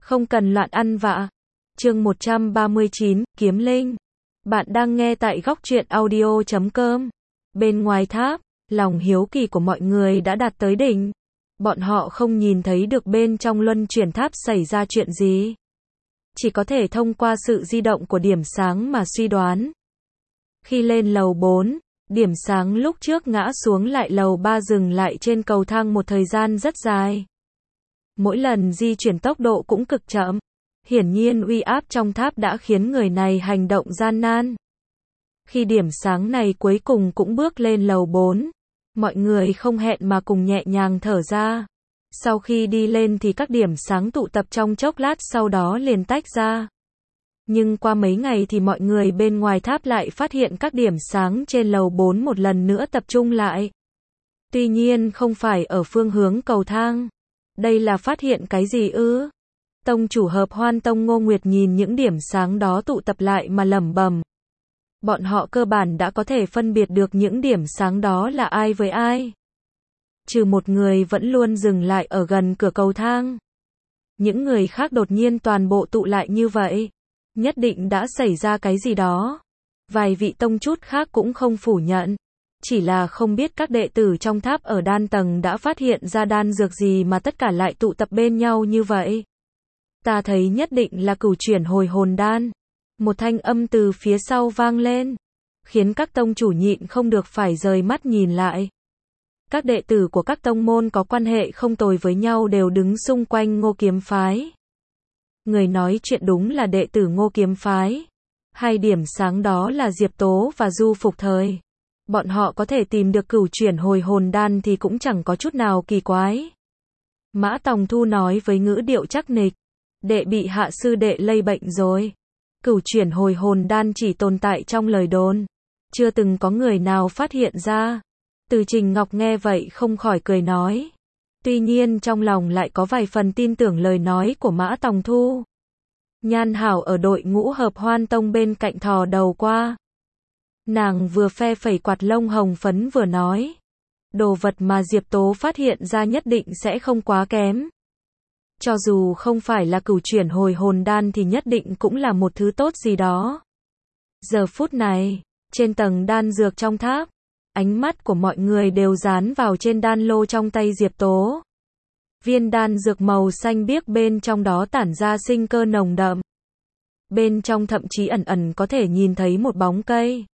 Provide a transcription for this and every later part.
Không cần loạn ăn vạ. Chương 139, Kiếm Linh. Bạn đang nghe tại góc truyện audio.com. Bên ngoài tháp, lòng hiếu kỳ của mọi người đã đạt tới đỉnh. Bọn họ không nhìn thấy được bên trong luân chuyển tháp xảy ra chuyện gì. Chỉ có thể thông qua sự di động của điểm sáng mà suy đoán. Khi lên lầu 4, điểm sáng lúc trước ngã xuống lại lầu 3 dừng lại trên cầu thang một thời gian rất dài. Mỗi lần di chuyển tốc độ cũng cực chậm. Hiển nhiên uy áp trong tháp đã khiến người này hành động gian nan. Khi điểm sáng này cuối cùng cũng bước lên lầu 4, mọi người không hẹn mà cùng nhẹ nhàng thở ra. Sau khi đi lên thì các điểm sáng tụ tập trong chốc lát sau đó liền tách ra. Nhưng qua mấy ngày thì mọi người bên ngoài tháp lại phát hiện các điểm sáng trên lầu 4 một lần nữa tập trung lại. Tuy nhiên không phải ở phương hướng cầu thang. Đây là phát hiện cái gì ư? Tông chủ Hợp Hoan Tông Ngô Nguyệt nhìn những điểm sáng đó tụ tập lại mà lẩm bẩm. Bọn họ cơ bản đã có thể phân biệt được những điểm sáng đó là ai với ai. Trừ một người vẫn luôn dừng lại ở gần cửa cầu thang. Những người khác đột nhiên toàn bộ tụ lại như vậy. Nhất định đã xảy ra cái gì đó. Vài vị tông chút khác cũng không phủ nhận. Chỉ là không biết các đệ tử trong tháp ở đan tầng đã phát hiện ra đan dược gì mà tất cả lại tụ tập bên nhau như vậy. Ta thấy nhất định là cửu chuyển hồi hồn đan. Một thanh âm từ phía sau vang lên. Khiến các tông chủ nhịn không được phải rời mắt nhìn lại. Các đệ tử của các tông môn có quan hệ không tồi với nhau đều đứng xung quanh Ngô Kiếm Phái. Người nói chuyện đúng là đệ tử Ngô Kiếm Phái. Hai điểm sáng đó là Diệp Tố và Du Phục Thời. Bọn họ có thể tìm được cửu chuyển hồi hồn đan thì cũng chẳng có chút nào kỳ quái. Mã Tòng Thu nói với ngữ điệu chắc nịch. Đệ bị hạ sư đệ lây bệnh rồi. Cửu chuyển hồi hồn đan chỉ tồn tại trong lời đồn. Chưa từng có người nào phát hiện ra. Từ Trình Ngọc nghe vậy không khỏi cười nói. Tuy nhiên trong lòng lại có vài phần tin tưởng lời nói của Mã Tòng Thu. Nhan Hảo ở đội ngũ Hợp Hoan Tông bên cạnh thò đầu qua. Nàng vừa phe phẩy quạt lông hồng phấn vừa nói. Đồ vật mà Diệp Tố phát hiện ra nhất định sẽ không quá kém. Cho dù không phải là cửu chuyển hồi hồn đan thì nhất định cũng là một thứ tốt gì đó. Giờ phút này, trên tầng đan dược trong tháp, ánh mắt của mọi người đều dán vào trên đan lô trong tay Diệp Tố. Viên đan dược màu xanh biếc bên trong đó tản ra sinh cơ nồng đậm. Bên trong thậm chí ẩn ẩn có thể nhìn thấy một bóng cây.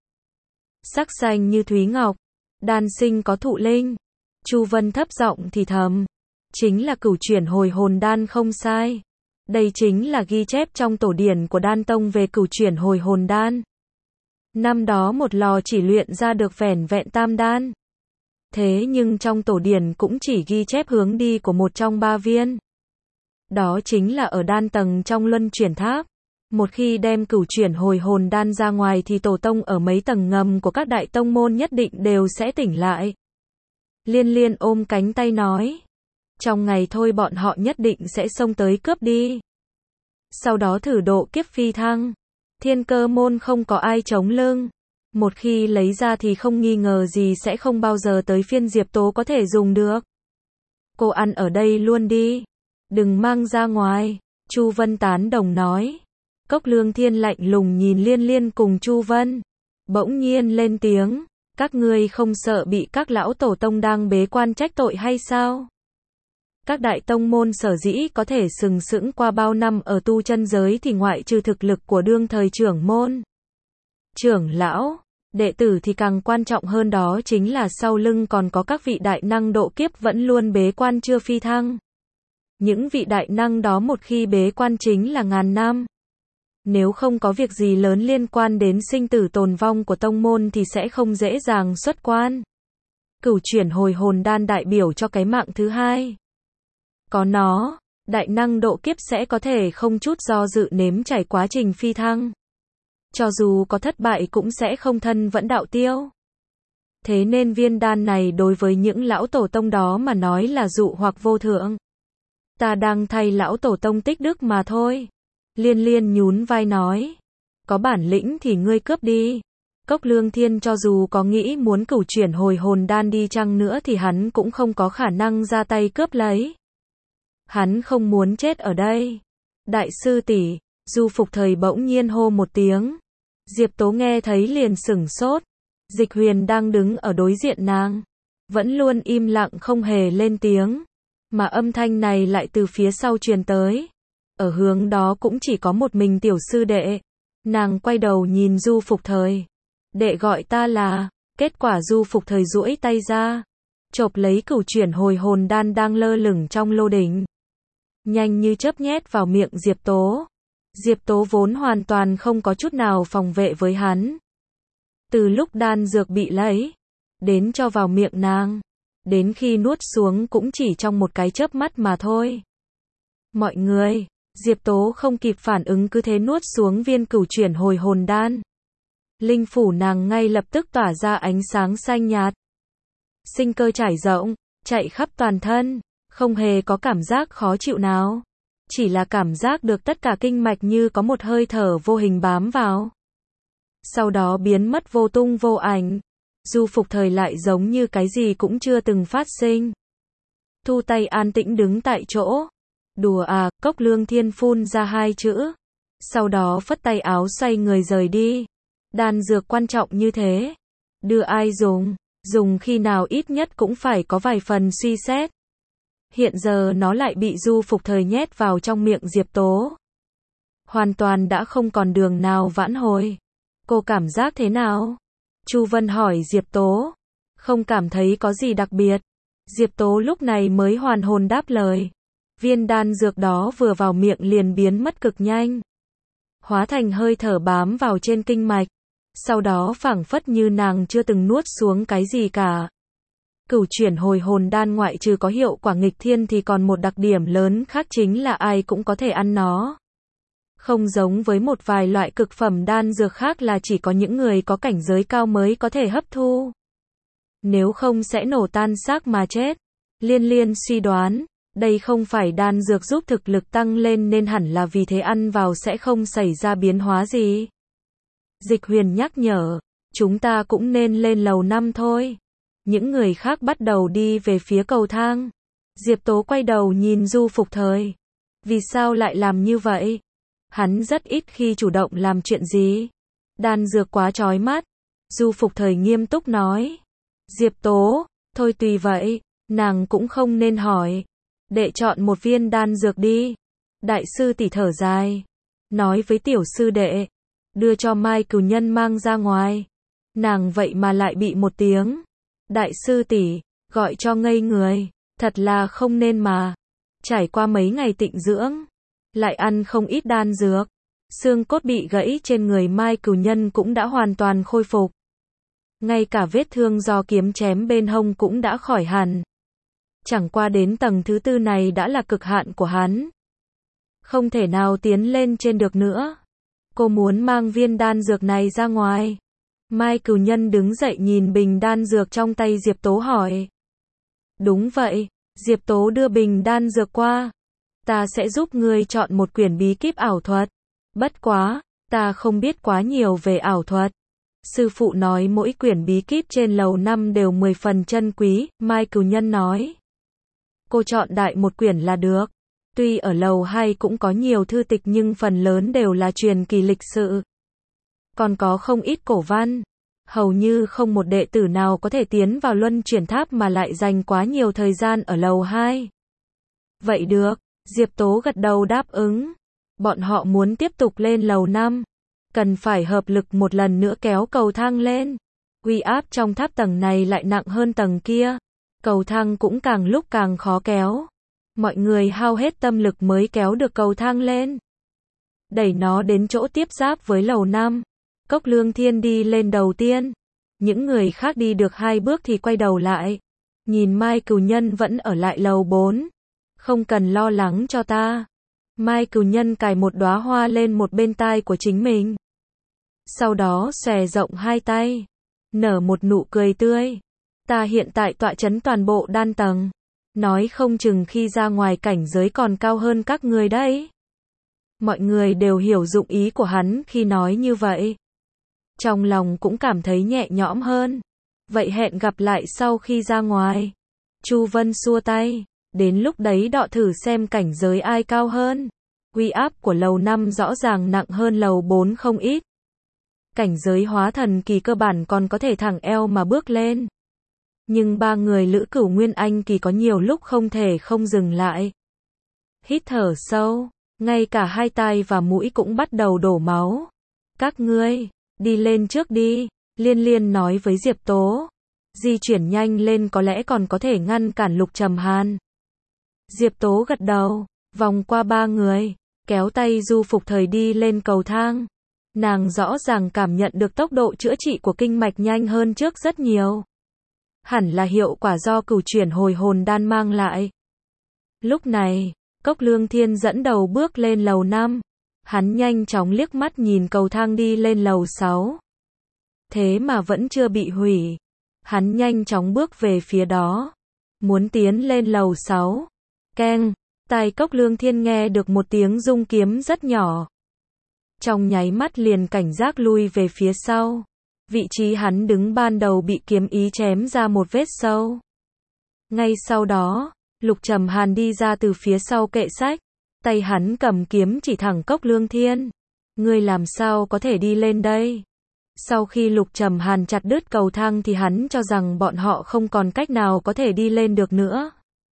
Sắc xanh như thúy ngọc, đan sinh có thụ linh. Chu Vân thấp giọng thì thầm. Chính là cửu chuyển hồi hồn đan không sai. Đây chính là ghi chép trong tổ điển của Đan Tông về cửu chuyển hồi hồn đan. Năm đó một lò chỉ luyện ra được vẻn vẹn tam đan. Thế nhưng trong tổ điển cũng chỉ ghi chép hướng đi của một trong 3 viên. Đó chính là ở đan tầng trong luân chuyển tháp. Một khi đem cửu chuyển hồi hồn đan ra ngoài thì tổ tông ở mấy tầng ngầm của các đại tông môn nhất định đều sẽ tỉnh lại. Liên Liên ôm cánh tay nói. Trong ngày thôi bọn họ nhất định sẽ xông tới cướp đi. Sau đó thử độ kiếp phi thăng. Thiên Cơ môn không có ai chống lưng. Một khi lấy ra thì không nghi ngờ gì sẽ không bao giờ tới phiên Diệp Tố có thể dùng được. Cô ăn ở đây luôn đi. Đừng mang ra ngoài. Chu Vân tán đồng nói. Cốc Lương Thiên lạnh lùng nhìn Liên Liên cùng Chu Vân. Bỗng nhiên lên tiếng. Các ngươi không sợ bị các lão tổ tông đang bế quan trách tội hay sao? Các đại tông môn sở dĩ có thể sừng sững qua bao năm ở tu chân giới thì ngoại trừ thực lực của đương thời trưởng môn, trưởng lão, đệ tử thì càng quan trọng hơn đó chính là sau lưng còn có các vị đại năng độ kiếp vẫn luôn bế quan chưa phi thăng. Những vị đại năng đó một khi bế quan chính là ngàn năm. Nếu không có việc gì lớn liên quan đến sinh tử tồn vong của tông môn thì sẽ không dễ dàng xuất quan. Cửu chuyển hồi hồn đan đại biểu cho cái mạng thứ hai. Có nó, đại năng độ kiếp sẽ có thể không chút do dự nếm trải quá trình phi thăng. Cho dù có thất bại cũng sẽ không thân vẫn đạo tiêu. Thế nên viên đan này đối với những lão tổ tông đó mà nói là dụ hoặc vô thượng. Ta đang thay lão tổ tông tích đức mà thôi. Liên Liên nhún vai nói. Có bản lĩnh thì ngươi cướp đi. Cốc Lương Thiên cho dù có nghĩ muốn cửu chuyển hồi hồn đan đi chăng nữa thì hắn cũng không có khả năng ra tay cướp lấy. Hắn không muốn chết ở đây. Đại sư tỷ, Du Phục Thời bỗng nhiên hô một tiếng. Diệp Tố nghe thấy liền sửng sốt. Dịch Huyền đang đứng ở đối diện nàng, vẫn luôn im lặng không hề lên tiếng, mà âm thanh này lại từ phía sau truyền tới. Ở hướng đó cũng chỉ có một mình tiểu sư đệ. Nàng quay đầu nhìn Du Phục Thời. Đệ gọi ta là, kết quả Du Phục Thời duỗi tay ra, chộp lấy cửu chuyển hồi hồn đan đang lơ lửng trong lô đỉnh. Nhanh như chớp nhét vào miệng Diệp Tố. Diệp Tố vốn hoàn toàn không có chút nào phòng vệ với hắn. Từ lúc đan dược bị lấy, đến cho vào miệng nàng, đến khi nuốt xuống cũng chỉ trong một cái chớp mắt mà thôi. Mọi người, Diệp Tố không kịp phản ứng cứ thế nuốt xuống viên cửu chuyển hồi hồn đan. Linh phủ nàng ngay lập tức tỏa ra ánh sáng xanh nhạt. Sinh cơ trải rộng, chạy khắp toàn thân, không hề có cảm giác khó chịu nào. Chỉ là cảm giác được tất cả kinh mạch như có một hơi thở vô hình bám vào. Sau đó biến mất vô tung vô ảnh. Du Phục Thời lại giống như cái gì cũng chưa từng phát sinh. Thu tay an tĩnh đứng tại chỗ. Đùa à, Cốc Lương Thiên phun ra hai chữ. Sau đó phất tay áo xoay người rời đi. Đan dược quan trọng như thế, đưa ai dùng khi nào ít nhất cũng phải có vài phần suy xét. Hiện giờ nó lại bị Du Phục Thời nhét vào trong miệng Diệp Tố. Hoàn toàn đã không còn đường nào vãn hồi. Cô cảm giác thế nào? Chu Vân hỏi Diệp Tố. Không cảm thấy có gì đặc biệt. Diệp Tố lúc này mới hoàn hồn đáp lời. Viên đan dược đó vừa vào miệng liền biến mất cực nhanh, hóa thành hơi thở bám vào trên kinh mạch. Sau đó phảng phất như nàng chưa từng nuốt xuống cái gì cả. Cửu chuyển hồi hồn đan ngoại trừ có hiệu quả nghịch thiên thì còn một đặc điểm lớn khác chính là ai cũng có thể ăn nó. Không giống với một vài loại cực phẩm đan dược khác là chỉ có những người có cảnh giới cao mới có thể hấp thu. Nếu không sẽ nổ tan xác mà chết. Liên suy đoán, đây không phải đan dược giúp thực lực tăng lên nên hẳn là vì thế ăn vào sẽ không xảy ra biến hóa gì. Dịch Huyền nhắc nhở, chúng ta cũng nên lên lầu 5 thôi. Những người khác bắt đầu đi về phía cầu thang. Diệp Tố quay đầu nhìn Du Phục Thời. Vì sao lại làm như vậy? Hắn rất ít khi chủ động làm chuyện gì. Đan dược quá chói mắt. Du Phục Thời nghiêm túc nói. Diệp Tố, thôi tùy vậy, nàng cũng không nên hỏi. Đệ chọn một viên đan dược đi. Đại sư tỷ thở dài, nói với tiểu sư đệ, đưa cho Mai Cửu Nhân mang ra ngoài. Nàng vậy mà lại bị một tiếng đại sư tỷ gọi cho ngây người, thật là không nên mà. Trải qua mấy ngày tịnh dưỡng, lại ăn không ít đan dược, xương cốt bị gãy trên người Mai Cửu Nhân cũng đã hoàn toàn khôi phục. Ngay cả vết thương do kiếm chém bên hông cũng đã khỏi hẳn. Chẳng qua đến tầng thứ tư này đã là cực hạn của hắn. Không thể nào tiến lên trên được nữa. Cô muốn mang viên đan dược này ra ngoài. Mai Cửu Nhân đứng dậy nhìn bình đan dược trong tay Diệp Tố hỏi. Đúng vậy, Diệp Tố đưa bình đan dược qua. Ta sẽ giúp ngươi chọn một quyển bí kíp ảo thuật. Bất quá, ta không biết quá nhiều về ảo thuật. Sư phụ nói mỗi quyển bí kíp trên lầu 5 đều 10 phần chân quý, Mai Cửu Nhân nói. Cô chọn đại một quyển là được. Tuy ở lầu 2 cũng có nhiều thư tịch nhưng phần lớn đều là truyền kỳ lịch sự. Còn có không ít cổ văn. Hầu như không một đệ tử nào có thể tiến vào luân chuyển tháp mà lại dành quá nhiều thời gian ở lầu 2. Vậy được, Diệp Tố gật đầu đáp ứng. Bọn họ muốn tiếp tục lên lầu 5. Cần phải hợp lực một lần nữa kéo cầu thang lên. Uy áp trong tháp tầng này lại nặng hơn tầng kia. Cầu thang cũng càng lúc càng khó kéo. Mọi người hao hết tâm lực mới kéo được cầu thang lên. Đẩy nó đến chỗ tiếp giáp với lầu 5. Cốc Lương Thiên đi lên đầu tiên. Những người khác đi được 2 bước thì quay đầu lại. Nhìn Mai Cửu Nhân vẫn ở lại lầu 4. Không cần lo lắng cho ta. Mai Cửu Nhân cài một đóa hoa lên một bên tai của chính mình. Sau đó xòe rộng hai tay. Nở một nụ cười tươi. Ta hiện tại tọa chấn toàn bộ đan tầng. Nói không chừng khi ra ngoài cảnh giới còn cao hơn các người đấy. Mọi người đều hiểu dụng ý của hắn khi nói như vậy. Trong lòng cũng cảm thấy nhẹ nhõm hơn. Vậy hẹn gặp lại sau khi ra ngoài. Chu Vân xua tay. Đến lúc đấy đọ thử xem cảnh giới ai cao hơn. Uy áp của lầu 5 rõ ràng nặng hơn lầu 4 không ít. Cảnh giới hóa thần kỳ cơ bản còn có thể thẳng eo mà bước lên. Nhưng ba người Lữ Cửu Nguyên Anh kỳ có nhiều lúc không thể không dừng lại. Hít thở sâu, ngay cả hai tai và mũi cũng bắt đầu đổ máu. Các ngươi, đi lên trước đi, Liên Liên nói với Diệp Tố. Di chuyển nhanh lên có lẽ còn có thể ngăn cản Lục Trầm Hàn. Diệp Tố gật đầu, vòng qua ba người, kéo tay Du Phục Thời đi lên cầu thang. Nàng rõ ràng cảm nhận được tốc độ chữa trị của kinh mạch nhanh hơn trước rất nhiều. Hẳn là hiệu quả do cửu chuyển hồi hồn đan mang lại. Lúc này, Cốc Lương Thiên dẫn đầu bước lên lầu 5. Hắn nhanh chóng liếc mắt nhìn cầu thang đi lên lầu 6. Thế mà vẫn chưa bị hủy. Hắn nhanh chóng bước về phía đó. Muốn tiến lên lầu 6. Keng, tai Cốc Lương Thiên nghe được một tiếng rung kiếm rất nhỏ. Trong nháy mắt liền cảnh giác lui về phía sau. Vị trí hắn đứng ban đầu bị kiếm ý chém ra một vết sâu. Ngay sau đó, Lục Trầm Hàn đi ra từ phía sau kệ sách. Tay hắn cầm kiếm chỉ thẳng Cốc Lương Thiên. Ngươi làm sao có thể đi lên đây? Sau khi Lục Trầm Hàn chặt đứt cầu thang thì hắn cho rằng bọn họ không còn cách nào có thể đi lên được nữa.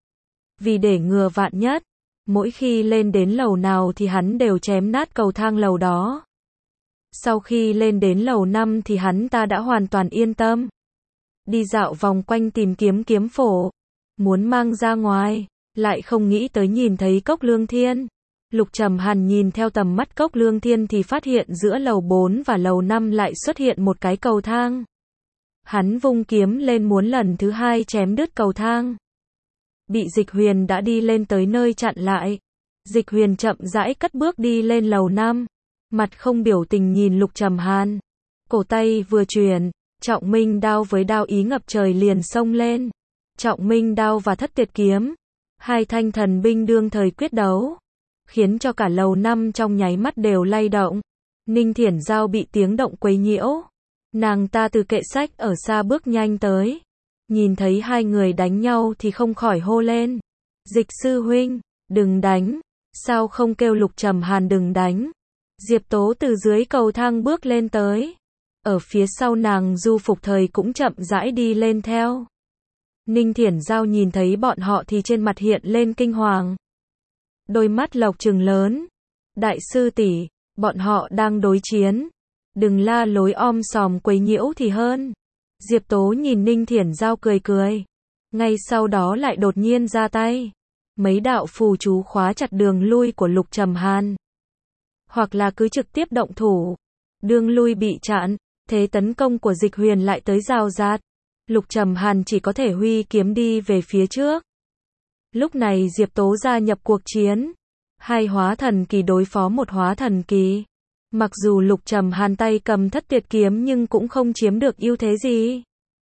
Vì để ngừa vạn nhất, mỗi khi lên đến lầu nào thì hắn đều chém nát cầu thang lầu đó. Sau khi lên đến lầu 5 thì hắn ta đã hoàn toàn yên tâm. Đi dạo vòng quanh tìm kiếm kiếm phổ. Muốn mang ra ngoài, lại không nghĩ tới nhìn thấy Cốc Lương Thiên. Lục Trầm Hàn nhìn theo tầm mắt Cốc Lương Thiên thì phát hiện giữa lầu 4 và lầu 5 lại xuất hiện một cái cầu thang. Hắn vung kiếm lên muốn lần thứ hai chém đứt cầu thang. Bị Dịch Huyền đã đi lên tới nơi chặn lại. Dịch Huyền chậm rãi cất bước đi lên lầu 5. Mặt không biểu tình nhìn Lục Trầm Hàn. Cổ tay vừa chuyển, Trọng Minh đao với đao ý ngập trời liền xông lên. Trọng Minh đao và Thất Tuyệt kiếm. Hai thanh thần binh đương thời quyết đấu. Khiến cho cả lầu 5 trong nháy mắt đều lay động. Ninh Thiển Giao bị tiếng động quấy nhiễu. Nàng ta từ kệ sách ở xa bước nhanh tới. Nhìn thấy hai người đánh nhau thì không khỏi hô lên. Dịch sư huynh, đừng đánh. Sao không kêu Lục Trầm Hàn đừng đánh? Diệp Tố từ dưới cầu thang bước lên tới. Ở phía sau nàng Du Phục Thời cũng chậm rãi đi lên theo. Ninh Thiển Giao nhìn thấy bọn họ thì trên mặt hiện lên kinh hoàng. Đôi mắt lộc trừng lớn. Đại sư tỷ, bọn họ đang đối chiến. Đừng la lối om sòm quấy nhiễu thì hơn. Diệp Tố nhìn Ninh Thiển Giao cười cười. Ngay sau đó lại đột nhiên ra tay. Mấy đạo phù chú khóa chặt đường lui của Lục Trầm Hàn. Hoặc là cứ trực tiếp động thủ. Đường lui bị chặn, thế tấn công của Dịch Huyền lại tới rào rạt. Lục Trầm Hàn chỉ có thể huy kiếm đi về phía trước. Lúc này Diệp Tố gia nhập cuộc chiến. Hai hóa thần kỳ đối phó một hóa thần kỳ. Mặc dù Lục Trầm Hàn tay cầm Thất Tuyệt kiếm nhưng cũng không chiếm được ưu thế gì.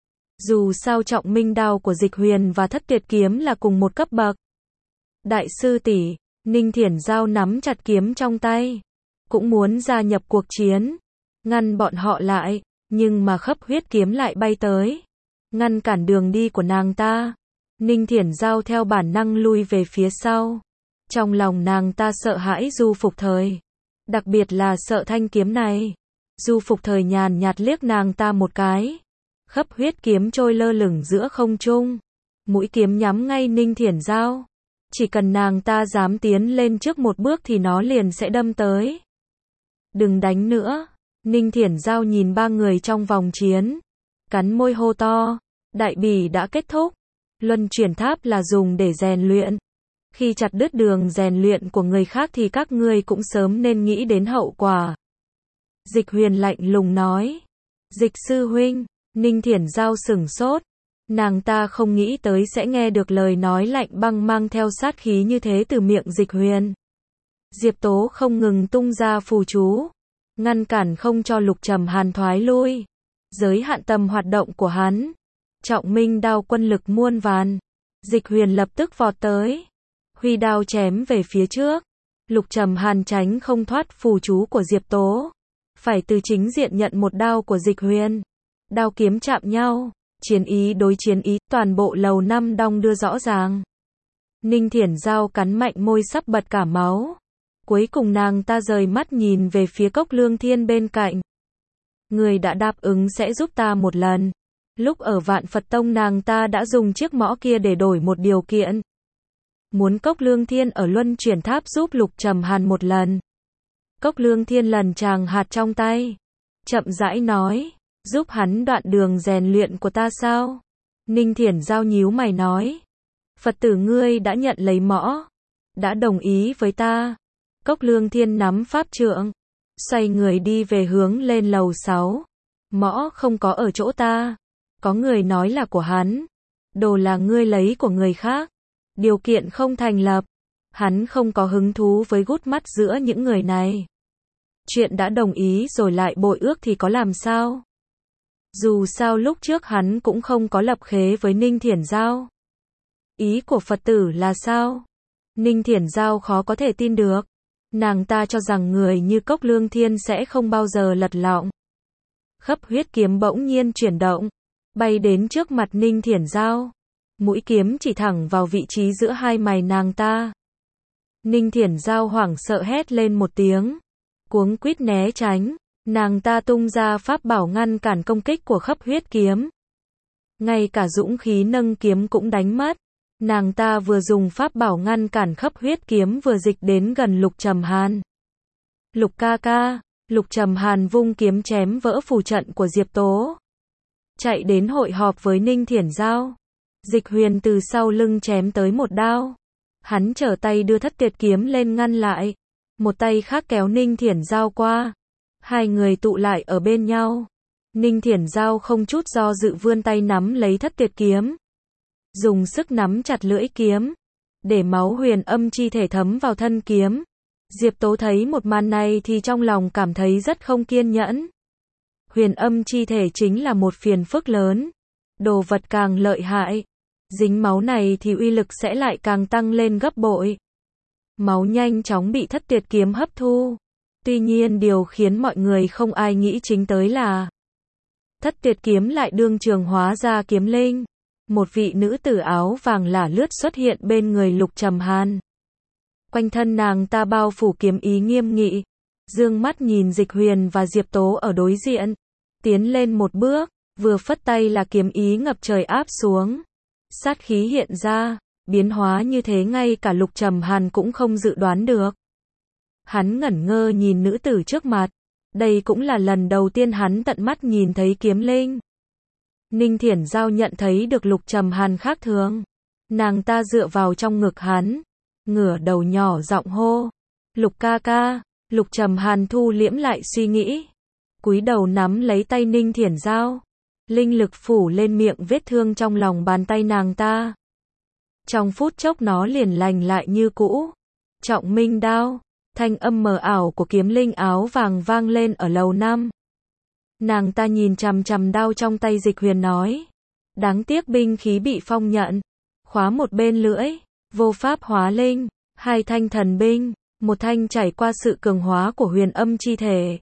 Dù sao Trọng Minh đao của Dịch Huyền và Thất Tuyệt kiếm là cùng một cấp bậc. Đại sư tỷ, Ninh Thiển Giao nắm chặt kiếm trong tay. Cũng muốn gia nhập cuộc chiến. Ngăn bọn họ lại. Nhưng mà Khấp Huyết kiếm lại bay tới. Ngăn cản đường đi của nàng ta. Ninh Thiển Giao theo bản năng lui về phía sau. Trong lòng nàng ta sợ hãi Du Phục Thời. Đặc biệt là sợ thanh kiếm này. Du Phục Thời nhàn nhạt liếc nàng ta một cái. Khấp Huyết kiếm trôi lơ lửng giữa không trung. Mũi kiếm nhắm ngay Ninh Thiển Giao. Chỉ cần nàng ta dám tiến lên trước một bước thì nó liền sẽ đâm tới. Đừng đánh nữa. Ninh Thiển Giao nhìn ba người trong vòng chiến. Cắn môi hô to. Đại bỉ đã kết thúc. Luân chuyển tháp là dùng để rèn luyện. Khi chặt đứt đường rèn luyện của người khác thì các ngươi cũng sớm nên nghĩ đến hậu quả. Dịch Huyền lạnh lùng nói. Dịch sư huynh. Ninh Thiển Giao sửng sốt. Nàng ta không nghĩ tới sẽ nghe được lời nói lạnh băng mang theo sát khí như thế từ miệng Dịch Huyền. Diệp Tố không ngừng tung ra phù chú. Ngăn cản không cho Lục Trầm Hàn thoái lui. Giới hạn tầm hoạt động của hắn. Trọng Minh đao quân lực muôn vàn. Dịch Huyền lập tức vọt tới. Huy đao chém về phía trước. Lục Trầm Hàn tránh không thoát phù chú của Diệp Tố. Phải từ chính diện nhận một đao của Dịch Huyền. Đao kiếm chạm nhau. Chiến ý đối chiến ý. Toàn bộ lầu 5 đong đưa rõ ràng. Ninh Thiển Giao cắn mạnh môi sắp bật cả máu. Cuối cùng nàng ta rời mắt nhìn về phía Cốc Lương Thiên bên cạnh. Người đã đáp ứng sẽ giúp ta một lần. Lúc ở Vạn Phật Tông nàng ta đã dùng chiếc mõ kia để đổi một điều kiện. Muốn Cốc Lương Thiên ở Luân Chuyển Tháp giúp Lục Trầm Hàn một lần. Cốc Lương Thiên lần tràng hạt trong tay. Chậm rãi nói, giúp hắn đoạn đường rèn luyện của ta sao? Ninh Thiển Giao nhíu mày nói. Phật tử ngươi đã nhận lấy mõ. Đã đồng ý với ta. Cốc Lương Thiên nắm pháp trượng. Xoay người đi về hướng lên lầu 6. Mõ không có ở chỗ ta. Có người nói là của hắn. Đồ là ngươi lấy của người khác. Điều kiện không thành lập. Hắn không có hứng thú với gút mắt giữa những người này. Chuyện đã đồng ý rồi lại bội ước thì có làm sao? Dù sao lúc trước hắn cũng không có lập khế với Ninh Thiển Giao. Ý của Phật tử là sao? Ninh Thiển Giao khó có thể tin được. Nàng ta cho rằng người như Cốc Lương Thiên sẽ không bao giờ lật lọng. Khấp huyết kiếm bỗng nhiên chuyển động, bay đến trước mặt Ninh Thiển Giao. Mũi kiếm chỉ thẳng vào vị trí giữa hai mày nàng ta. Ninh Thiển Giao hoảng sợ hét lên một tiếng. Cuống quýt né tránh. Nàng ta tung ra pháp bảo ngăn cản công kích của khấp huyết kiếm. Ngay cả dũng khí nâng kiếm cũng đánh mất. Nàng ta vừa dùng pháp bảo ngăn cản khấp huyết kiếm vừa dịch đến gần Lục Trầm Hàn. Lục ca ca, Lục Trầm Hàn vung kiếm chém vỡ phù trận của Diệp Tố. Chạy đến hội họp với Ninh Thiển Giao. Dịch Huyền từ sau lưng chém tới một đao. Hắn trở tay đưa Thất Tiệt kiếm lên ngăn lại. Một tay khác kéo Ninh Thiển Giao qua. Hai người tụ lại ở bên nhau. Ninh Thiển Giao không chút do dự vươn tay nắm lấy Thất Tiệt kiếm. Dùng sức nắm chặt lưỡi kiếm. Để máu huyền âm chi thể thấm vào thân kiếm. Diệp Tố thấy một màn này thì trong lòng cảm thấy rất không kiên nhẫn. Huyền âm chi thể chính là một phiền phức lớn. Đồ vật càng lợi hại. Dính máu này thì uy lực sẽ lại càng tăng lên gấp bội. Máu nhanh chóng bị Thất Tiệt kiếm hấp thu. Tuy nhiên điều khiến mọi người không ai nghĩ chính tới là Thất Tiệt kiếm lại đương trường hóa ra kiếm linh. Một vị nữ tử áo vàng lả lướt xuất hiện bên người Lục Trầm Hàn. Quanh thân nàng ta bao phủ kiếm ý nghiêm nghị. Dương mắt nhìn Dịch Huyền và Diệp Tố ở đối diện. Tiến lên một bước, vừa phất tay là kiếm ý ngập trời áp xuống. Sát khí hiện ra, biến hóa như thế ngay cả Lục Trầm Hàn cũng không dự đoán được. Hắn ngẩn ngơ nhìn nữ tử trước mặt. Đây cũng là lần đầu tiên hắn tận mắt nhìn thấy kiếm linh. Ninh Thiển Giao nhận thấy được Lục Trầm Hàn khác thường. Nàng ta dựa vào trong ngực hắn. Ngửa đầu nhỏ giọng hô. Lục ca ca. Lục Trầm Hàn thu liễm lại suy nghĩ. Cúi đầu nắm lấy tay Ninh Thiển Giao. Linh lực phủ lên miệng vết thương trong lòng bàn tay nàng ta. Trong phút chốc nó liền lành lại như cũ. Trọng minh đao. Thanh âm mờ ảo của kiếm linh áo vàng vang lên ở lầu 5. Nàng ta nhìn chằm chằm đao trong tay Dịch Huyền nói. Đáng tiếc binh khí bị phong nhận. Khóa một bên lưỡi. Vô pháp hóa linh. Hai thanh thần binh. Một thanh trải qua sự cường hóa của huyền âm chi thể.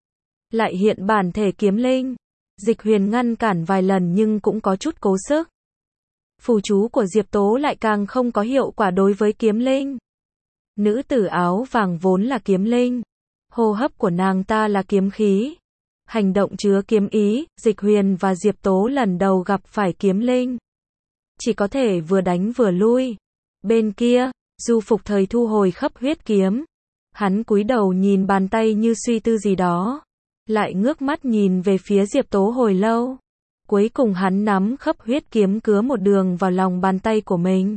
Lại hiện bản thể kiếm linh. Dịch Huyền ngăn cản vài lần nhưng cũng có chút cố sức. Phù chú của Diệp Tố lại càng không có hiệu quả đối với kiếm linh. Nữ tử áo vàng vốn là kiếm linh. Hô hấp của nàng ta là kiếm khí. Hành động chứa kiếm ý. Dịch Huyền và Diệp Tố lần đầu gặp phải kiếm linh. Chỉ có thể vừa đánh vừa lui. Bên kia, Du Phục Thời thu hồi khấp huyết kiếm. Hắn cúi đầu nhìn bàn tay như suy tư gì đó. Lại ngước mắt nhìn về phía Diệp Tố hồi lâu. Cuối cùng hắn nắm khấp huyết kiếm cứa một đường vào lòng bàn tay của mình.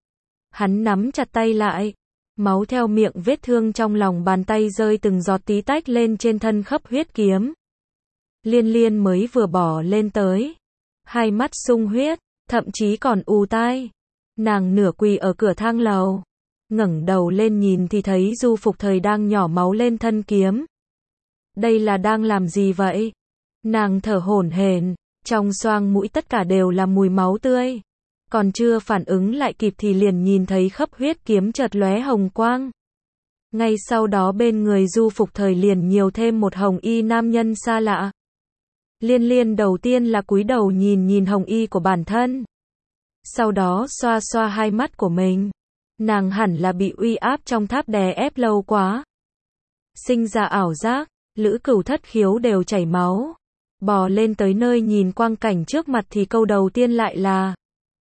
Hắn nắm chặt tay lại. Máu theo miệng vết thương trong lòng bàn tay rơi từng giọt tí tách lên trên thân khấp huyết kiếm. Liên Liên mới vừa bỏ lên tới. Hai mắt sung huyết, thậm chí còn ù tai. Nàng nửa quỳ ở cửa thang lầu. Ngẩng đầu lên nhìn thì thấy Du Phục Thời đang nhỏ máu lên thân kiếm. Đây là đang làm gì vậy? Nàng thở hổn hển, trong xoang mũi tất cả đều là mùi máu tươi. Còn chưa phản ứng lại kịp thì liền nhìn thấy khấp huyết kiếm chợt lóe hồng quang. Ngay sau đó bên người Du Phục Thời liền nhiều thêm một hồng y nam nhân xa lạ. Liên Liên đầu tiên là cúi đầu nhìn hồng y của bản thân. Sau đó xoa xoa hai mắt của mình. Nàng hẳn là bị uy áp trong tháp đè ép lâu quá. Sinh ra ảo giác, Lữ Cửu thất khiếu đều chảy máu. Bò lên tới nơi nhìn quang cảnh trước mặt thì câu đầu tiên lại là: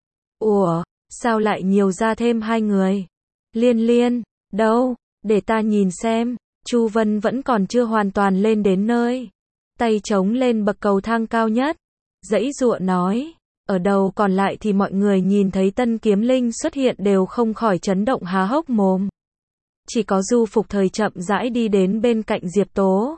ủa, sao lại nhiều ra thêm 2 người? Liên Liên, đâu? Để ta nhìn xem. Chu Vân vẫn còn chưa hoàn toàn lên đến nơi. Tay chống lên bậc cầu thang cao nhất. Giãy giụa nói. Ở đầu còn lại thì mọi người nhìn thấy Tân Kiếm Linh xuất hiện đều không khỏi chấn động há hốc mồm. Chỉ có Du Phục Thời chậm rãi đi đến bên cạnh Diệp Tố.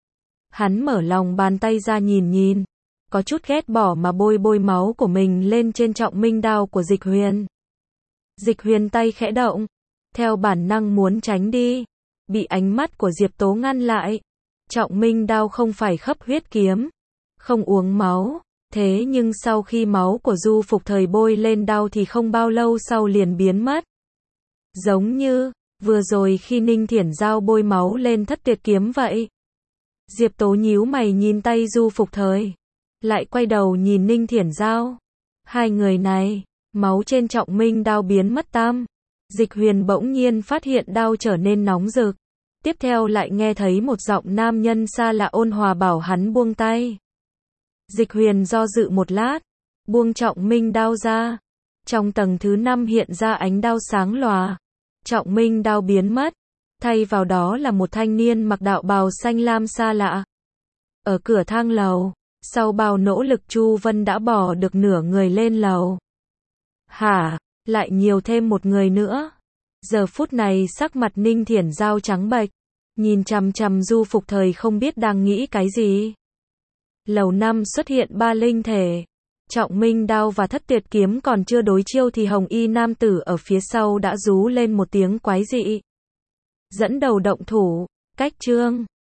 Hắn mở lòng bàn tay ra nhìn, có chút ghét bỏ mà bôi máu của mình lên trên trọng minh đao của Dịch Huyền. Dịch Huyền tay khẽ động, theo bản năng muốn tránh đi, bị ánh mắt của Diệp Tố ngăn lại. Trọng minh đao không phải khấp huyết kiếm, không uống máu, thế nhưng sau khi máu của Du Phục Thời bôi lên đao thì không bao lâu sau liền biến mất. Giống như vừa rồi khi Ninh Thiển Giao bôi máu lên Thất Tuyệt kiếm vậy. Diệp Tố nhíu mày nhìn tay Du Phục Thời, lại quay đầu nhìn Ninh Thiển Giao. Hai người này, máu trên trọng minh đao biến mất tam. Dịch Huyền bỗng nhiên phát hiện đao trở nên nóng rực. Tiếp theo lại nghe thấy một giọng nam nhân xa lạ ôn hòa bảo hắn buông tay. Dịch Huyền do dự một lát, buông trọng minh đao ra. Trong tầng thứ 5 hiện ra ánh đao sáng lòa. Trọng minh đao biến mất, thay vào đó là một thanh niên mặc đạo bào xanh lam xa lạ. Ở cửa thang lầu, sau bao nỗ lực Chu Vân đã bỏ được nửa người lên lầu. Hả, lại nhiều thêm một người nữa. Giờ phút này sắc mặt Ninh Thiển Giao trắng bệch, nhìn chằm chằm Du Phục Thời không biết đang nghĩ cái gì. Lầu 5 xuất hiện 3 linh thể. Trọng minh đao và Thất Tuyệt kiếm còn chưa đối chiêu thì hồng y nam tử ở phía sau đã rú lên một tiếng quái dị. Dẫn đầu động thủ, cách chương